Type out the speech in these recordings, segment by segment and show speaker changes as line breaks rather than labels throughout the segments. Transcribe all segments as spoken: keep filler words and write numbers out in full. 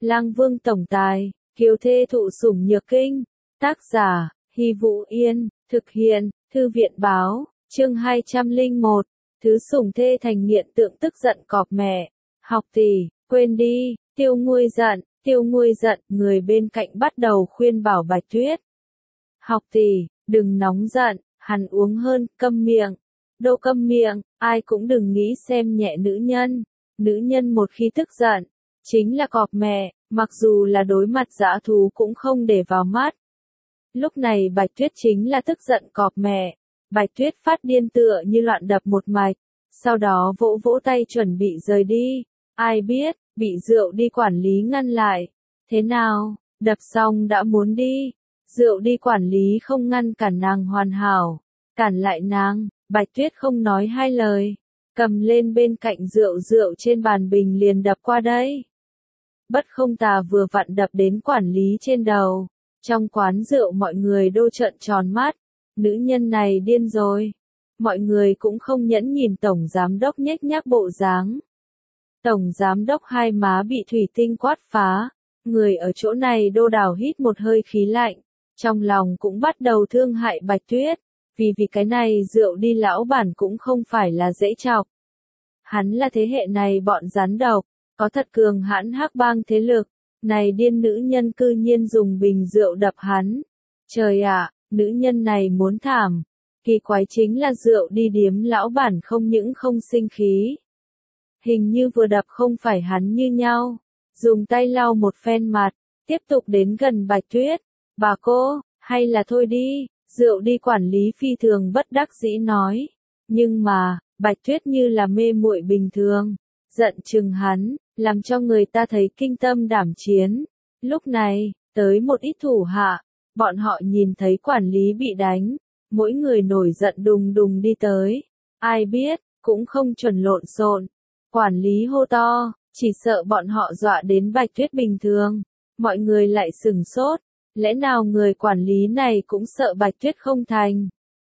Lang Vương tổng tài, kiều thê thụ sủng nhược kinh. Tác giả, Hy Vũ Yên, thực hiện, Thư viện báo, chương hai trăm lẻ một, thứ sủng thê thành nghiện tượng tức giận cọp mẹ. Học tỷ, quên đi, Tiêu Nguôi giận, Tiêu Nguôi giận, người bên cạnh bắt đầu khuyên bảo Bạch Tuyết. Học tỷ, đừng nóng giận, hắn uống hơn, câm miệng. Đâu câm miệng, ai cũng đừng nghĩ xem nhẹ nữ nhân. Nữ nhân một khi tức giận, chính là cọp mẹ, mặc dù là đối mặt dã thú cũng không để vào mắt. Lúc này Bạch Tuyết chính là tức giận cọp mẹ. Bạch Tuyết phát điên tựa như loạn đập một mạch, sau đó vỗ vỗ tay chuẩn bị rời đi. Ai biết, bị rượu đi quản lý ngăn lại. Thế nào, đập xong đã muốn đi. Rượu đi quản lý không ngăn cản nàng hoàn hảo. Cản lại nàng, Bạch Tuyết không nói hai lời. Cầm lên bên cạnh rượu rượu trên bàn bình liền đập qua đây. Bất không tà vừa vặn đập đến quản lý trên đầu. Trong quán rượu mọi người đô trợn tròn mắt. Nữ nhân này điên rồi. Mọi người cũng không nhẫn nhìn tổng giám đốc nhếch nhác bộ dáng. Tổng giám đốc hai má bị thủy tinh quát phá. Người ở chỗ này đô đảo hít một hơi khí lạnh. Trong lòng cũng bắt đầu thương hại Bạch Tuyết. Vì vì cái này rượu đi lão bản cũng không phải là dễ chọc. Hắn là thế hệ này bọn rắn độc, có thật cường hãn hắc bang thế lực. Này điên nữ nhân cư nhiên dùng bình rượu đập hắn. Trời ạ, nữ nhân này muốn thảm. Kỳ quái chính là rượu đi điếm lão bản không những không sinh khí. Hình như vừa đập không phải hắn như nhau. Dùng tay lau một phen mặt, tiếp tục đến gần Bạch Tuyết. Bà cô, hay là thôi đi, rượu đi quản lý phi thường bất đắc dĩ nói. Nhưng mà, Bạch Tuyết như là mê muội bình thường. Giận chừng hắn, làm cho người ta thấy kinh tâm đảm chiến. Lúc này, tới một ít thủ hạ, bọn họ nhìn thấy quản lý bị đánh. Mỗi người nổi giận đùng đùng đi tới. Ai biết, cũng không chuẩn lộn xộn. Quản lý hô to, chỉ sợ bọn họ dọa đến Bạch Tuyết bình thường. Mọi người lại sửng sốt. Lẽ nào người quản lý này cũng sợ Bạch Tuyết không thành?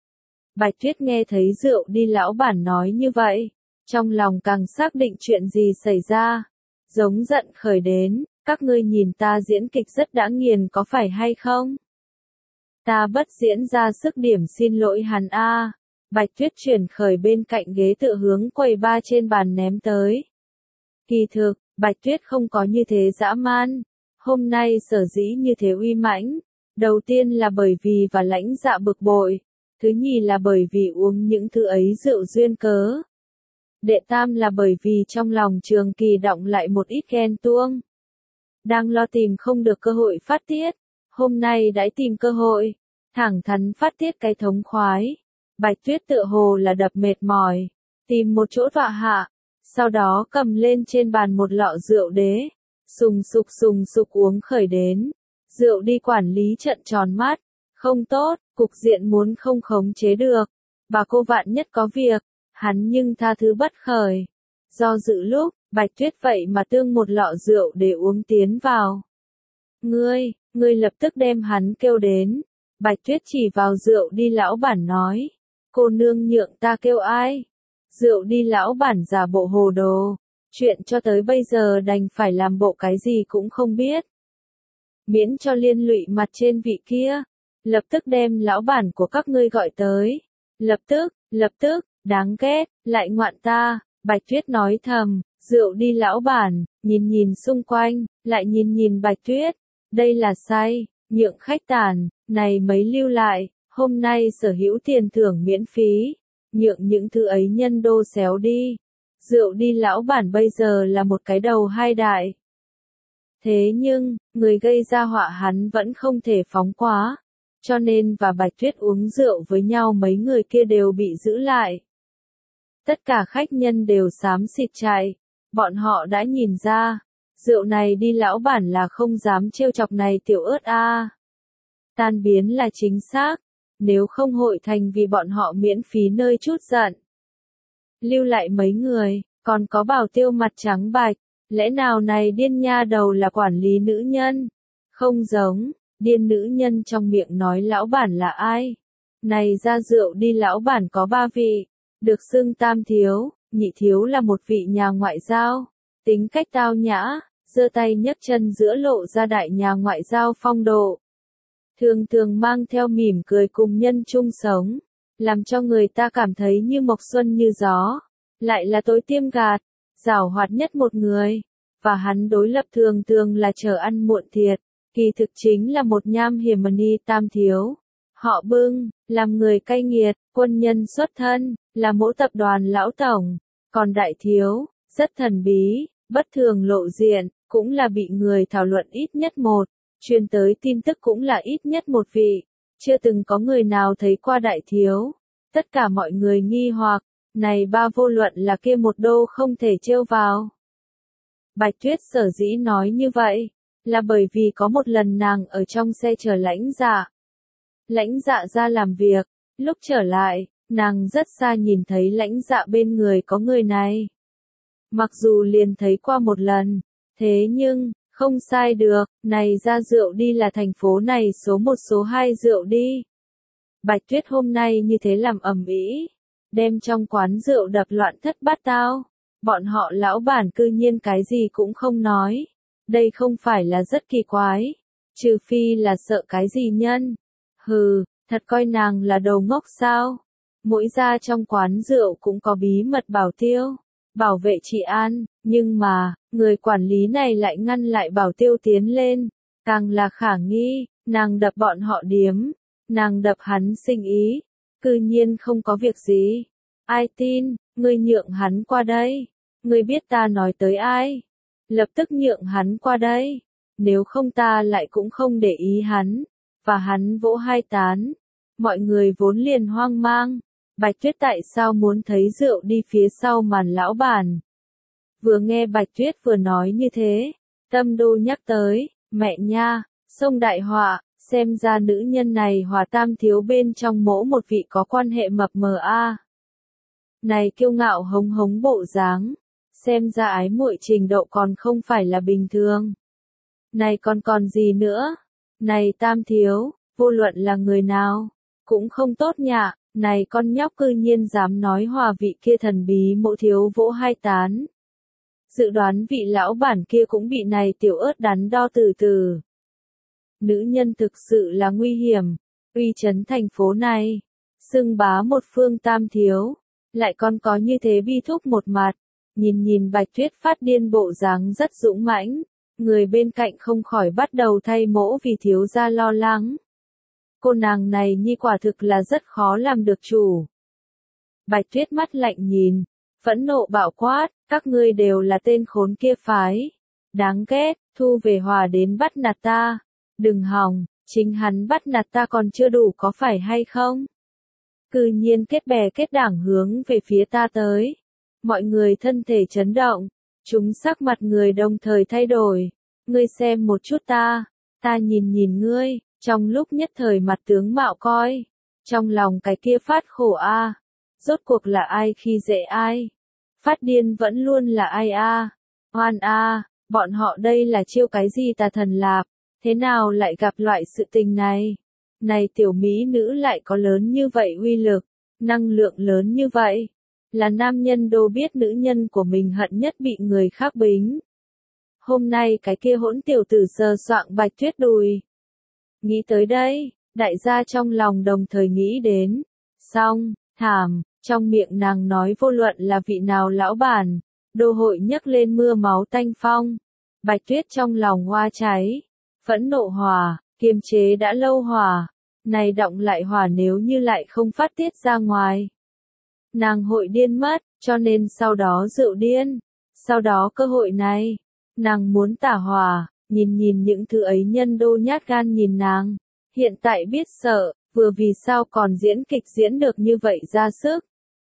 Bạch Tuyết nghe thấy rượu đi lão bản nói như vậy. Trong lòng càng xác định chuyện gì xảy ra. Giống giận khởi đến, các ngươi nhìn ta diễn kịch rất đã nghiền có phải hay không? Ta bất diễn ra sức điểm xin lỗi hắn a. Bạch Tuyết chuyển khởi bên cạnh ghế tựa hướng quầy ba trên bàn ném tới. Kỳ thực, Bạch Tuyết không có như thế dã man. Hôm nay sở dĩ như thế uy mãnh. Đầu tiên là bởi vì và lãnh dạ bực bội. Thứ nhì là bởi vì uống những thứ ấy rượu duyên cớ. Đệ tam là bởi vì trong lòng trường kỳ đọng lại một ít ghen tuông. Đang lo tìm không được cơ hội phát tiết. Hôm nay đã tìm cơ hội. Thẳng thắn phát tiết cái thống khoái. Bạch Tuyết tựa hồ là đập mệt mỏi. Tìm một chỗ tọa hạ. Sau đó cầm lên trên bàn một lọ rượu đế. Sùng sục sùng sục uống khởi đến. Rượu đi quản lý trợn tròn mắt. Không tốt, cục diện muốn không khống chế được. Bà cô vạn nhất có việc. Hắn nhưng tha thứ bất khởi. Do dự lúc, Bạch Tuyết vậy mà tương một lọ rượu để uống tiến vào. Ngươi, ngươi lập tức đem hắn kêu đến. Bạch Tuyết chỉ vào rượu đi lão bản nói. Cô nương nhượng ta kêu ai? Rượu đi lão bản giả bộ hồ đồ. Chuyện cho tới bây giờ đành phải làm bộ cái gì cũng không biết. Miễn cho liên lụy mặt trên vị kia. Lập tức đem lão bản của các ngươi gọi tới. Lập tức, lập tức, đáng ghét, lại ngoạn ta. Bạch Tuyết nói thầm, rượu đi lão bản, nhìn nhìn xung quanh, lại nhìn nhìn Bạch Tuyết. Đây là say, nhượng khách tàn, này mấy lưu lại, hôm nay sở hữu tiền thưởng miễn phí. Nhượng những thứ ấy nhân đô xéo đi. Rượu đi lão bản bây giờ là một cái đầu hai đại. Thế nhưng, người gây ra họa hắn vẫn không thể phóng quá. Cho nên và Bạch Tuyết uống rượu với nhau mấy người kia đều bị giữ lại. Tất cả khách nhân đều xám xịt chạy. Bọn họ đã nhìn ra. Rượu này đi lão bản là không dám trêu chọc này tiểu ớt a. Tan biến là chính xác. Nếu không hội thành vì bọn họ miễn phí nơi chút giận. Lưu lại mấy người, còn có Bảo Tiêu mặt trắng bạch. Lẽ nào này điên nha đầu là quản lý nữ nhân? Không giống, điên nữ nhân trong miệng nói lão bản là ai? Này ra rượu đi lão bản có ba vị. Được xưng tam thiếu, nhị thiếu là một vị nhà ngoại giao. Tính cách tao nhã, giơ tay nhấc chân giữa lộ ra đại nhà ngoại giao phong độ. Thường thường mang theo mỉm cười cùng nhân chung sống, làm cho người ta cảm thấy như mộc xuân như gió, lại là tối tiêm gạt, giảo hoạt nhất một người, và hắn đối lập thường thường là chờ ăn muộn thiệt, kỳ thực chính là một nham hiểm ni tam thiếu. Họ Bưng, làm người cay nghiệt, quân nhân xuất thân, là mỗi tập đoàn lão tổng, còn đại thiếu, rất thần bí, bất thường lộ diện, cũng là bị người thảo luận ít nhất một, truyền tới tin tức cũng là ít nhất một vị, chưa từng có người nào thấy qua đại thiếu. Tất cả mọi người nghi hoặc, này ba vô luận là kia một đô không thể trêu vào. Bạch Tuyết sở dĩ nói như vậy, là bởi vì có một lần nàng ở trong xe chờ lãnh dạ. Lãnh dạ ra làm việc, lúc trở lại, nàng rất xa nhìn thấy lãnh dạ bên người có người này. Mặc dù liền thấy qua một lần, thế nhưng, không sai được, này ra rượu đi là thành phố này số một số hai rượu đi. Bạch Tuyết hôm nay như thế làm ầm ĩ, đem trong quán rượu đập loạn thất bát tao. Bọn họ lão bản cư nhiên cái gì cũng không nói. Đây không phải là rất kỳ quái, trừ phi là sợ cái gì nhân. Hừ, thật coi nàng là đầu ngốc sao? Mỗi gia trong quán rượu cũng có bí mật bảo tiêu, bảo vệ trị an, nhưng mà, người quản lý này lại ngăn lại bảo tiêu tiến lên. Càng là khả nghi, nàng đập bọn họ điếm, nàng đập hắn sinh ý, cư nhiên không có việc gì. Ai tin, ngươi nhượng hắn qua đây, ngươi biết ta nói tới ai? Lập tức nhượng hắn qua đây, nếu không ta lại cũng không để ý hắn. Và hắn vỗ hai tán, mọi người vốn liền hoang mang. Bạch Tuyết tại sao muốn thấy rượu đi phía sau màn lão bản? Vừa nghe Bạch Tuyết vừa nói như thế, Tâm Đô nhắc tới, mẹ nha, sông đại họa, xem ra nữ nhân này hòa tam thiếu bên trong mỗ một vị có quan hệ mập mờ a. Này kiêu ngạo hống hống bộ dáng, xem ra ái muội trình độ còn không phải là bình thường. Này còn còn gì nữa? Này tam thiếu, vô luận là người nào, cũng không tốt nhạ, này con nhóc cư nhiên dám nói hòa vị kia thần bí mộ thiếu vỗ hai tán. Dự đoán vị lão bản kia cũng bị này tiểu ớt đắn đo từ từ. Nữ nhân thực sự là nguy hiểm, uy chấn thành phố này, xưng bá một phương tam thiếu, lại còn có như thế bi thúc một mặt, nhìn nhìn Bạch Tuyết phát điên bộ dáng rất dũng mãnh. Người bên cạnh không khỏi bắt đầu thay mỗ vì thiếu gia lo lắng. Cô nàng này nhi quả thực là rất khó làm được chủ. Bạch Tuyết mắt lạnh nhìn, phẫn nộ bạo quát, các ngươi đều là tên khốn kia phái. Đáng ghét, thu về hòa đến bắt nạt ta. Đừng hòng, chính hắn bắt nạt ta còn chưa đủ có phải hay không? Cư nhiên kết bè kết đảng hướng về phía ta tới. Mọi người thân thể chấn động. Chúng sắc mặt người đồng thời thay đổi. Ngươi xem một chút ta, ta nhìn nhìn ngươi, trong lúc nhất thời mặt tướng mạo coi. Trong lòng cái kia phát khổ a, à. Rốt cuộc là ai khi dễ ai? Phát điên vẫn luôn là ai a? À? Hoan a, à, bọn họ đây là chiêu cái gì tà thần lạp? Thế nào lại gặp loại sự tình này? Này tiểu mỹ nữ lại có lớn như vậy uy lực, năng lượng lớn như vậy. Là nam nhân đô biết nữ nhân của mình hận nhất bị người khác bính. Hôm nay cái kia hỗn tiểu tử sờ soạng Bạch Tuyết đùi. Nghĩ tới đây, đại gia trong lòng đồng thời nghĩ đến. Xong, thảm, trong miệng nàng nói vô luận là vị nào lão bản, đô hội nhấc lên mưa máu tanh phong. Bạch Tuyết trong lòng hoa cháy, phẫn nộ hỏa, kiềm chế đã lâu hỏa, này động lại hỏa nếu như lại không phát tiết ra ngoài. Nàng hội điên mất, cho nên sau đó rượu điên, sau đó cơ hội này, nàng muốn tả hỏa, nhìn nhìn những thứ ấy nhân đô nhát gan nhìn nàng, hiện tại biết sợ, vừa vì sao còn diễn kịch diễn được như vậy ra sức.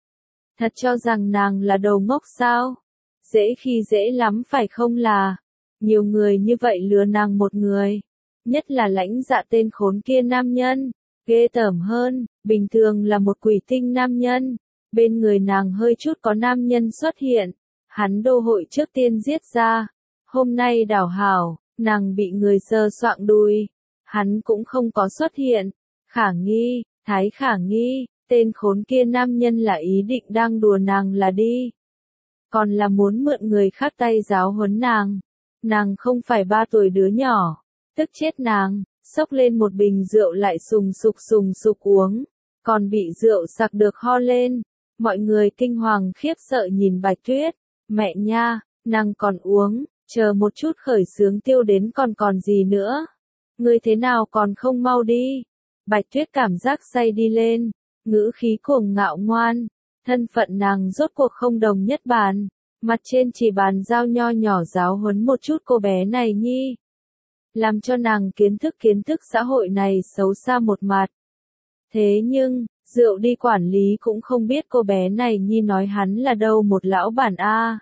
Thật cho rằng nàng là đầu ngốc sao? Dễ khi dễ lắm phải không là? Nhiều người như vậy lừa nàng một người, nhất là lãnh dạ tên khốn kia nam nhân, ghê tởm hơn, bình thường là một quỷ tinh nam nhân, bên người nàng hơi chút có nam nhân xuất hiện, hắn đô hội trước tiên giết ra, hôm nay đảo hảo, nàng bị người sờ soạng đùi, hắn cũng không có xuất hiện, khả nghi, thái khả nghi, tên khốn kia nam nhân là ý định đang đùa nàng là đi, còn là muốn mượn người khác tay giáo huấn nàng. nàng không phải ba tuổi đứa nhỏ, tức chết nàng, xốc lên một bình rượu lại sùng sục sùng sục uống, còn bị rượu sặc được ho lên. Mọi người kinh hoàng khiếp sợ nhìn Bạch Tuyết, mẹ nha, nàng còn uống, chờ một chút khởi sướng tiêu đến còn còn gì nữa. Ngươi thế nào còn không mau đi. Bạch Tuyết cảm giác say đi lên, ngữ khí cuồng ngạo ngoan, thân phận nàng rốt cuộc không đồng nhất bàn, mặt trên chỉ bàn giao nho nhỏ giáo huấn một chút cô bé này nhi. Làm cho nàng kiến thức kiến thức xã hội này xấu xa một mặt. Thế nhưng, rượu đi quản lý cũng không biết cô bé này nhi nói hắn là đâu một lão bản a.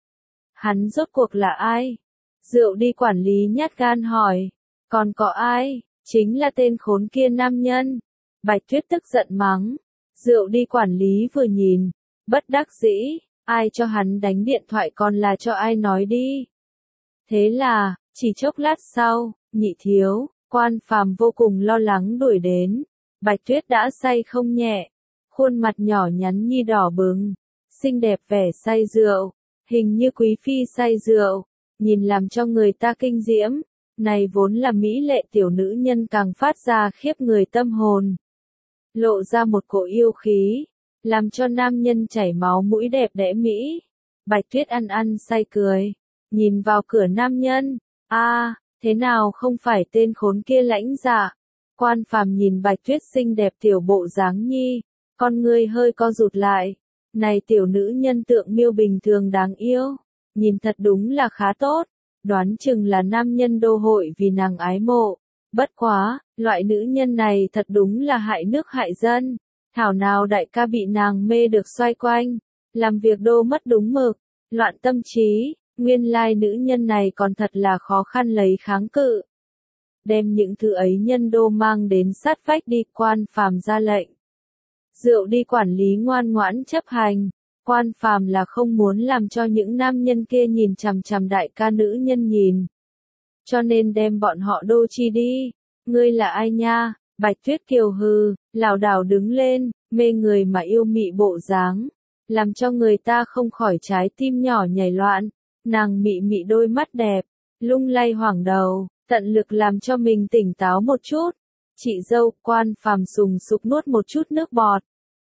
Hắn rốt cuộc là ai? Rượu đi quản lý nhát gan hỏi, còn có ai? Chính là tên khốn kia nam nhân. Bạch Tuyết tức giận mắng, rượu đi quản lý vừa nhìn, bất đắc dĩ, ai cho hắn đánh điện thoại còn là cho ai nói đi. Thế là, chỉ chốc lát sau, Nhị thiếu, Quan Phàm vô cùng lo lắng đuổi đến. Bạch Tuyết đã say không nhẹ, khuôn mặt nhỏ nhắn nhi đỏ bừng, xinh đẹp vẻ say rượu, hình như quý phi say rượu, nhìn làm cho người ta kinh diễm. Này vốn là mỹ lệ tiểu nữ nhân càng phát ra khiếp người tâm hồn. Lộ ra một cỗ yêu khí, làm cho nam nhân chảy máu mũi đẹp đẽ mỹ. Bạch Tuyết ăn ăn say cười, nhìn vào cửa nam nhân, a, thế nào không phải tên khốn kia lãnh dạ. Quan Phàm nhìn Bạch Tuyết xinh đẹp tiểu bộ dáng nhi, con ngươi hơi co rụt lại. Này tiểu nữ nhân tượng miêu bình thường đáng yêu, nhìn thật đúng là khá tốt, đoán chừng là nam nhân đô hội vì nàng ái mộ. Bất quá, loại nữ nhân này thật đúng là hại nước hại dân. Thảo nào đại ca bị nàng mê được xoay quanh, làm việc đô mất đúng mực, loạn tâm trí, nguyên lai nữ nhân này còn thật là khó khăn lấy kháng cự. Đem những thứ ấy nhân đô mang đến sát vách đi. Quan Phàm ra lệnh. Rượu đi quản lý ngoan ngoãn chấp hành. Quan Phàm là không muốn làm cho những nam nhân kia nhìn chằm chằm đại ca nữ nhân nhìn. Cho nên đem bọn họ đô chi đi. Ngươi là ai nha? Bạch Tuyết kiều hừ, lảo đảo đứng lên, mê người mà yêu mị bộ dáng, làm cho người ta không khỏi trái tim nhỏ nhảy loạn. Nàng mị mị đôi mắt đẹp, lung lay hoảng đầu, tận lực làm cho mình tỉnh táo một chút. Chị dâu. Quan Phàm sùng sục nuốt một chút nước bọt.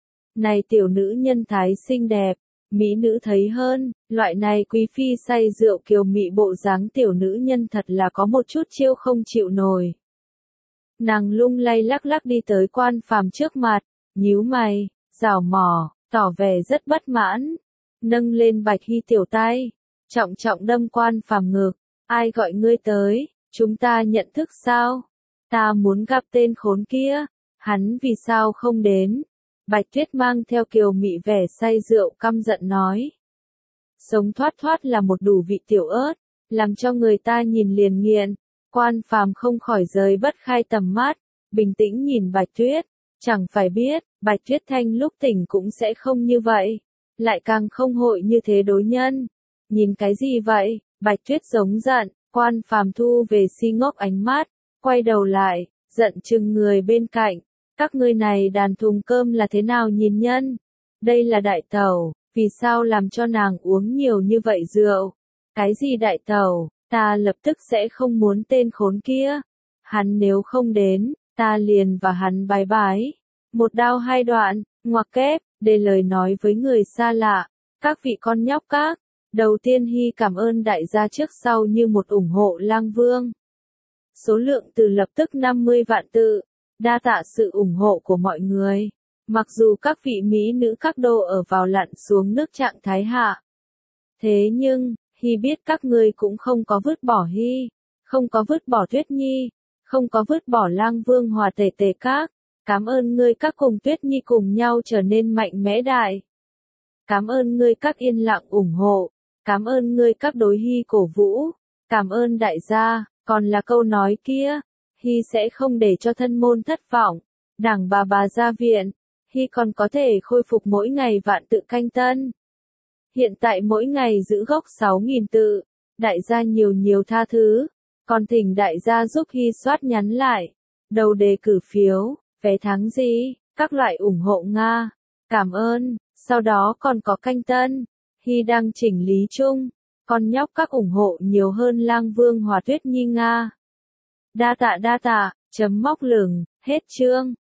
Này tiểu nữ nhân thái xinh đẹp, mỹ nữ thấy hơn, loại này quý phi say rượu kiều mị bộ dáng tiểu nữ nhân thật là có một chút chiêu không chịu nổi. Nàng lung lay lắc lắc đi tới Quan Phàm trước mặt, nhíu mày, rảo mỏ, tỏ vẻ rất bất mãn, nâng lên Bạch Hy tiểu tay, trọng trọng đâm Quan Phàm ngực. Ai gọi ngươi tới? Chúng ta nhận thức sao? Ta muốn gặp tên khốn kia, hắn vì sao không đến? Bạch Tuyết mang theo kiều mị vẻ say rượu căm giận nói. Sống thoát thoát là một đủ vị tiểu ớt, làm cho người ta nhìn liền nghiện. Quan Phàm không khỏi rời bất khai tầm mắt, bình tĩnh nhìn Bạch Tuyết, chẳng phải biết, Bạch Tuyết Thanh lúc tỉnh cũng sẽ không như vậy, lại càng không hội như thế đối nhân. Nhìn cái gì vậy? Bạch Tuyết giống giận. Quan Phàm thu về si ngốc ánh mắt, quay đầu lại, giận chừng người bên cạnh. Các ngươi này đàn thùng cơm là thế nào nhìn nhân? Đây là đại tẩu, vì sao làm cho nàng uống nhiều như vậy rượu? Cái gì đại tẩu, ta lập tức sẽ không muốn tên khốn kia. Hắn nếu không đến, ta liền và hắn bái bái. Một đao hai đoạn, ngoặc kép, để lời nói với người xa lạ. Các vị con nhóc các. Đầu tiên Hy cảm ơn đại gia trước sau như một ủng hộ Lang Vương. Số lượng từ lập tức năm mươi vạn tự. Đa tạ sự ủng hộ của mọi người. Mặc dù các vị mỹ nữ các đô ở vào lặn xuống nước trạng thái hạ. Thế nhưng, Hy biết các ngươi cũng không có vứt bỏ Hy, không có vứt bỏ Tuyết Nhi, không có vứt bỏ Lang Vương hòa tề tề các. Cảm ơn ngươi các cùng Tuyết Nhi cùng nhau trở nên mạnh mẽ đại. Cảm ơn ngươi các yên lặng ủng hộ. Cảm ơn ngươi các đối Hy cổ vũ. Cảm ơn đại gia. Còn là câu nói kia, Hy sẽ không để cho thân môn thất vọng. Đảng bà bà ra viện, Hy còn có thể khôi phục mỗi ngày vạn tự canh tân. Hiện tại mỗi ngày giữ gốc sáu nghìn tự. Đại gia nhiều nhiều tha thứ. Còn thỉnh đại gia giúp Hy soát nhắn lại. Đầu đề cử phiếu, vé tháng gì, các loại ủng hộ Nga. Cảm ơn. Sau đó còn có canh tân. Hy đang chỉnh lý chung. con nhóc các ủng hộ nhiều hơn Lang Vương Hòa Tuyết Nhi Nga. Đa tạ đa tạ, chấm móc lửng, hết chương.